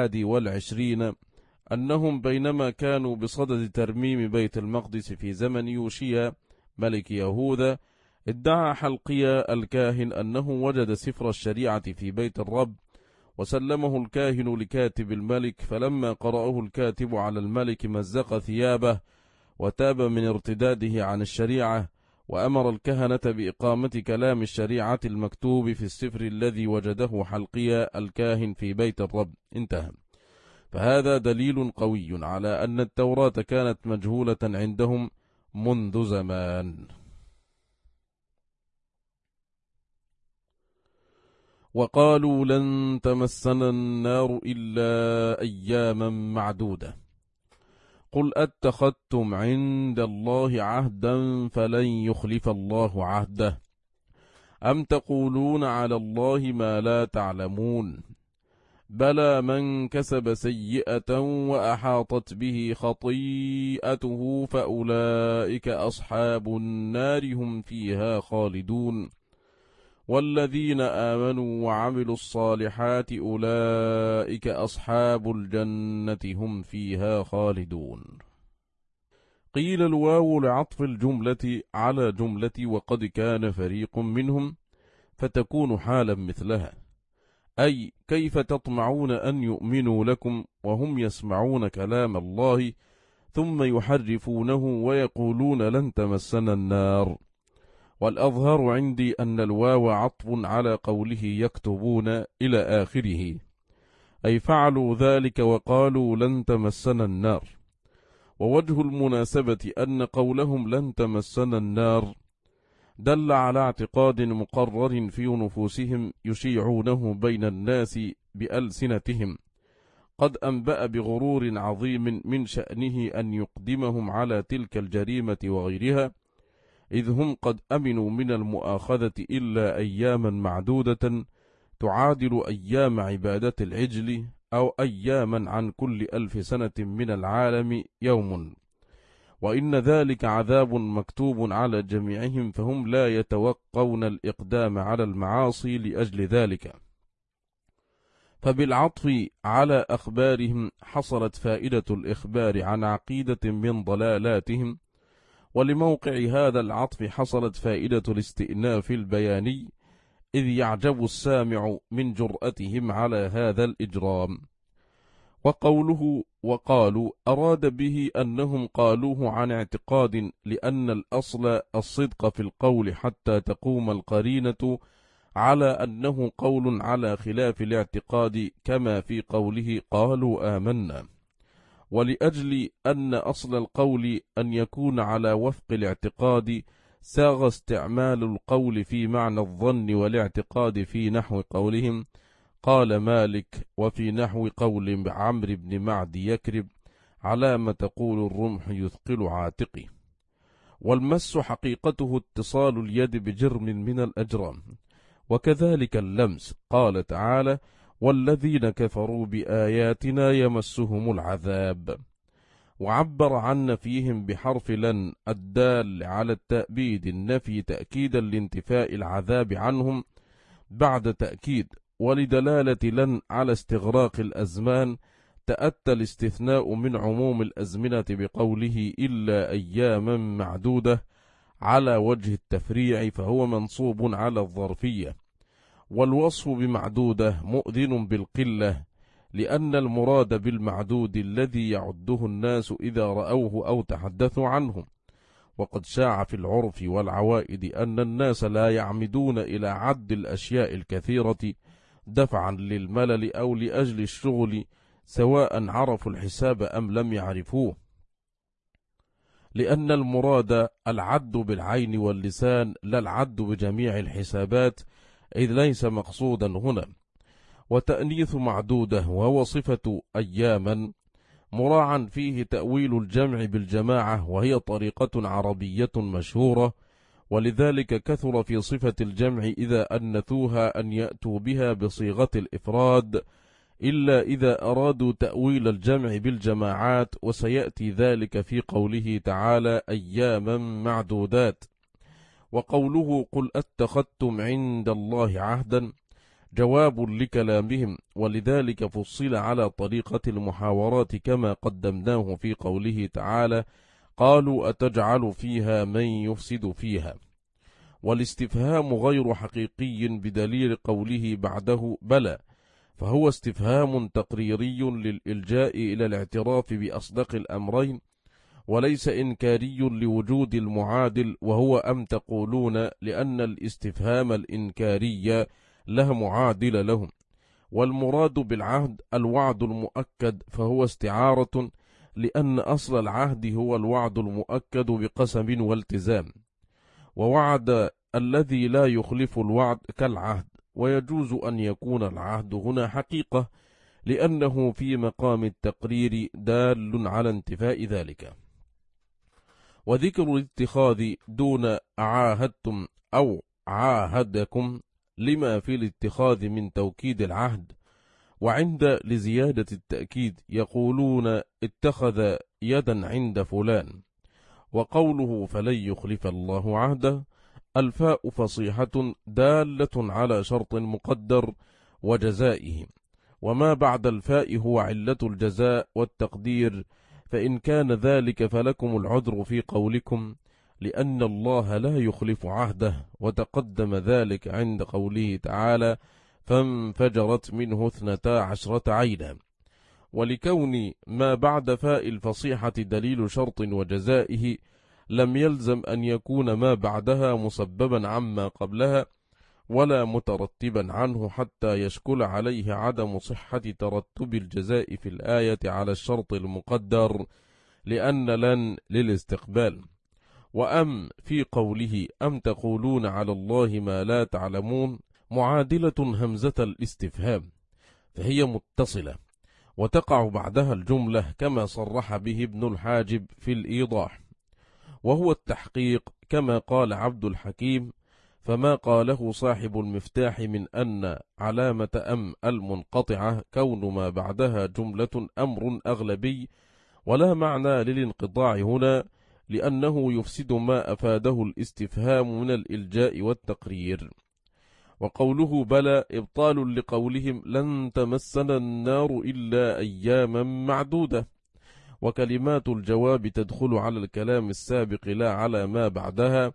21 أنهم بينما كانوا بصدد ترميم بيت المقدس في زمن يوشيا ملك يهوذا، ادعى حلقيا الكاهن أنه وجد سفر الشريعة في بيت الرب، وسلمه الكاهن لكاتب الملك، فلما قرأه الكاتب على الملك مزق ثيابه وتاب من ارتداده عن الشريعة، وأمر الكهنة بإقامة كلام الشريعة المكتوب في السفر الذي وجده حلقيا الكاهن في بيت الرب. انتهى. فهذا دليل قوي على أن التوراة كانت مجهولة عندهم منذ زمان. وقالوا لن تمسنا النار إلا أياما معدودة، قل أتخذتم عند الله عهدا فلن يخلف الله عهده، أم تقولون على الله ما لا تعلمون، بلى من كسب سيئة وأحاطت به خطيئته فأولئك أصحاب النار هم فيها خالدون، والذين آمنوا وعملوا الصالحات أولئك أصحاب الجنة هم فيها خالدون. قيل الواو لعطف الجملة على جملة وقد كان فريق منهم، فتكون حالا مثلها، أي كيف تطمعون أن يؤمنوا لكم وهم يسمعون كلام الله ثم يحرفونه ويقولون لن تمسنا النار. والأظهر عندي أن الواو عطف على قوله يكتبون إلى آخره، أي فعلوا ذلك وقالوا لن تمسنا النار. ووجه المناسبة أن قولهم لن تمسنا النار دل على اعتقاد مقرر في نفوسهم يشيعونه بين الناس بألسنتهم، قد أنبأ بغرور عظيم من شأنه أن يقدمهم على تلك الجريمة وغيرها، إذ هم قد أمنوا من المؤاخذة إلا أياما معدودة تعادل أيام عبادة العجل، أو أياما عن كل 1000 سنة من العالم يوم، وإن ذلك عذاب مكتوب على جميعهم، فهم لا يتوقون الإقدام على المعاصي لأجل ذلك. فبالعطف على أخبارهم حصلت فائدة الإخبار عن عقيدة من ضلالاتهم، ولموقع هذا العطف حصلت فائدة الاستئناف البياني، إذ يعجب السامع من جرأتهم على هذا الإجرام. وقوله وقالوا أراد به أنهم قالوه عن اعتقاد، لأن الأصل الصدق في القول حتى تقوم القرينة على أنه قول على خلاف الاعتقاد، كما في قوله قالوا آمنا. ولأجل أن أصل القول أن يكون على وفق الاعتقاد، ساغ استعمال القول في معنى الظن والاعتقاد في نحو قولهم قال مالك، وفي نحو قول عمرو بن معد يكرب على ما تقول الرمح يثقل عاتقي. والمس حقيقته اتصال اليد بجرم من الأجرام، وكذلك اللمس، قال تعالى والذين كفروا بآياتنا يمسهم العذاب. وعبر عن نفيهم بحرف لن الدال على التأبيد النفي تأكيدا لانتفاء العذاب عنهم بعد تأكيد، ولدلالة لن على استغراق الأزمان تأتى الاستثناء من عموم الأزمنة بقوله إلا أياما معدودة على وجه التفريع، فهو منصوب على الظرفية. والوصف بمعدودة مؤذن بالقلة، لأن المراد بالمعدود الذي يعده الناس إذا رأوه أو تحدثوا عنه. وقد شاع في العرف والعوائد أن الناس لا يعمدون إلى عد الأشياء الكثيرة دفعا للملل أو لأجل الشغل، سواء عرفوا الحساب أم لم يعرفوه، لأن المراد العد بالعين واللسان لا العد بجميع الحسابات، إذ ليس مقصودا هنا. وتأنيث معدودة وهو صفة أياما مراعا فيه تأويل الجمع بالجماعة، وهي طريقة عربية مشهورة، ولذلك كثر في صفة الجمع إذا أنثوها أن يأتوا بها بصيغة الإفراد، إلا إذا أرادوا تأويل الجمع بالجماعات، وسيأتي ذلك في قوله تعالى أياما معدودات. وقوله قل أتخذتم عند الله عهدا جواب لكلامهم، ولذلك فصل على طريقة المحاورات كما قدمناه في قوله تعالى قالوا أتجعل فيها من يفسد فيها. والاستفهام غير حقيقي بدليل قوله بعده بلى، فهو استفهام تقريري للإلجاء إلى الاعتراف بأصدق الأمرين، وليس إنكاري لوجود المعادل وهو أم تقولون، لأن الاستفهام الإنكاري له معادل لهم. والمراد بالعهد الوعد المؤكد، فهو استعارة، لأن أصل العهد هو الوعد المؤكد بقسم والتزام، ووعد الذي لا يخلف الوعد كالعهد. ويجوز أن يكون العهد هنا حقيقة، لأنه في مقام التقرير دال على انتفاء ذلك. وذكر الاتخاذ دون عاهدتم أو عاهدكم لما في الاتخاذ من توكيد العهد. وعند لزيادة التأكيد يقولون اتخذ يدا عند فلان. وقوله فلن يخلف الله عهده، الفاء فصيحة دالة على شرط مقدر وجزائه، وما بعد الفاء هو علة الجزاء والتقدير، فإن كان ذلك فلكم العذر في قولكم، لأن الله لا يخلف عهده، وتقدم ذلك عند قوله تعالى فانفجرت منه 12 عينا. ولكون ما بعد فاء الفصيحة دليل شرط وجزائه، لم يلزم أن يكون ما بعدها مسببا عما قبلها ولا مترتبا عنه، حتى يشكل عليه عدم صحة ترتب الجزاء في الآية على الشرط المقدر، لأن لن للاستقبال. وأم في قوله أم تقولون على الله ما لا تعلمون معادلة همزة الاستفهام، فهي متصلة وتقع بعدها الجملة كما صرح به ابن الحاجب في الإيضاح، وهو التحقيق كما قال عبد الحكيم، فما قاله صاحب المفتاح من أن علامة أم المنقطعة كون ما بعدها جملة أمر أغلبي، ولا معنى للانقطاع هنا، لأنه يفسد ما أفاده الاستفهام من الإلجاء والتقرير. وقوله بلى إبطال لقولهم لن تمسنا النار إلا أياما معدودة، وكلمات الجواب تدخل على الكلام السابق لا على ما بعدها،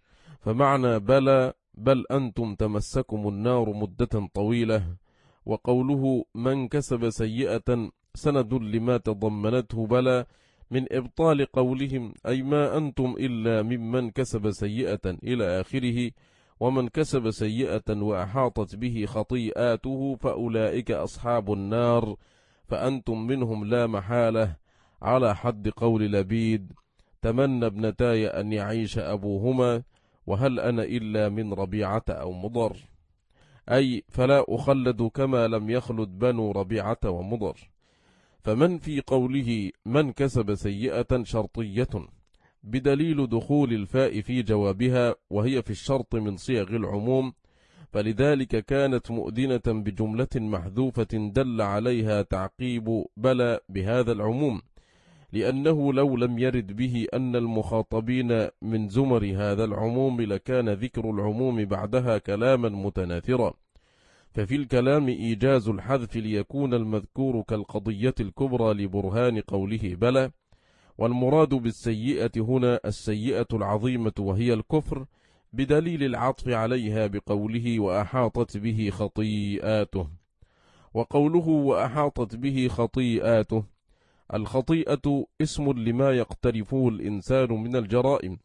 فمعنى بلى بل أنتم تمسكم النار مدة طويلة. وقوله من كسب سيئة سند لما تضمنته بلى من إبطال قولهم أي ما أنتم إلا ممن كسب سيئة إلى آخره، ومن كسب سيئة وأحاطت به خطيئاته فأولئك أصحاب النار، فأنتم منهم لا محالة، على حد قول لبيد: تمنى ابنتاي أن يعيش أبوهما، وهل أنا إلا من ربيعة أو مضر؟ أي فلا أخلد كما لم يخلد بنو ربيعة ومضر. فمن في قوله من كسب سيئة شرطية بدليل دخول الفاء في جوابها، وهي في الشرط من صيغ العموم، فلذلك كانت مؤذنة بجملة محذوفة دل عليها تعقيب بلى بهذا العموم، لأنه لو لم يرد به أن المخاطبين من زمر هذا العموم لكان ذكر العموم بعدها كلاما متناثرا. ففي الكلام إيجاز الحذف ليكون المذكور كالقضية الكبرى لبرهان قوله بلى، والمراد بالسيئة هنا السيئة العظيمة وهي الكفر، بدليل العطف عليها بقوله وأحاطت به خطيئاته. وقوله وأحاطت به خطيئاته، الخطيئة اسم لما يقترفه الإنسان من الجرائم،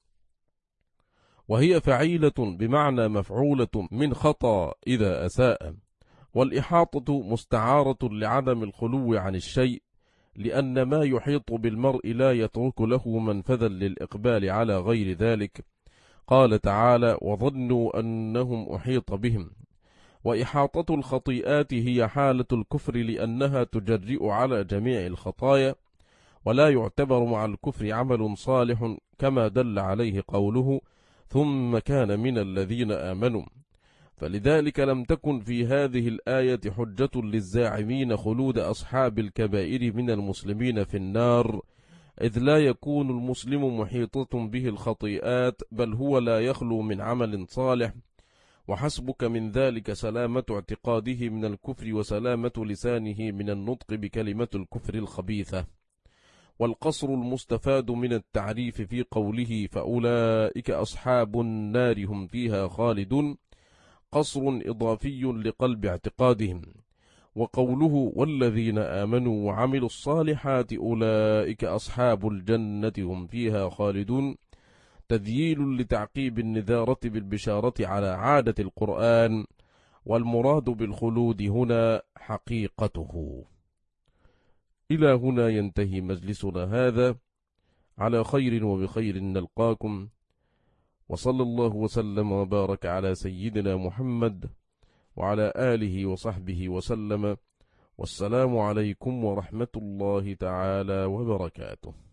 وهي فعيلة بمعنى مفعولة من خطأ إذا أساء. والإحاطة مستعارة لعدم الخلو عن الشيء، لأن ما يحيط بالمرء لا يترك له منفذا للإقبال على غير ذلك. قال تعالى وظنوا أنهم أحيط بهم. وإحاطة الخطيئات هي حالة الكفر، لأنها تجرئ على جميع الخطايا، ولا يعتبر مع الكفر عمل صالح، كما دل عليه قوله ثم كان من الذين آمنوا. فلذلك لم تكن في هذه الآية حجة للزاعمين خلود أصحاب الكبائر من المسلمين في النار، إذ لا يكون المسلم محيطة به الخطيئات، بل هو لا يخلو من عمل صالح، وحسبك من ذلك سلامة اعتقاده من الكفر وسلامة لسانه من النطق بكلمة الكفر الخبيثة. والقصر المستفاد من التعريف في قوله فأولئك أصحاب النار هم فيها خالدون قصر إضافي لقلب اعتقادهم. وقوله والذين آمنوا وعملوا الصالحات أولئك أصحاب الجنة هم فيها خالدون تذييل لتعقيب النذارة بالبشارة على عادة القرآن، والمراد بالخلود هنا حقيقته. إلى هنا ينتهي مجلسنا هذا، على خير وبخير نلقاكم، وصلى الله وسلم وبارك على سيدنا محمد وعلى آله وصحبه وسلم، والسلام عليكم ورحمة الله تعالى وبركاته.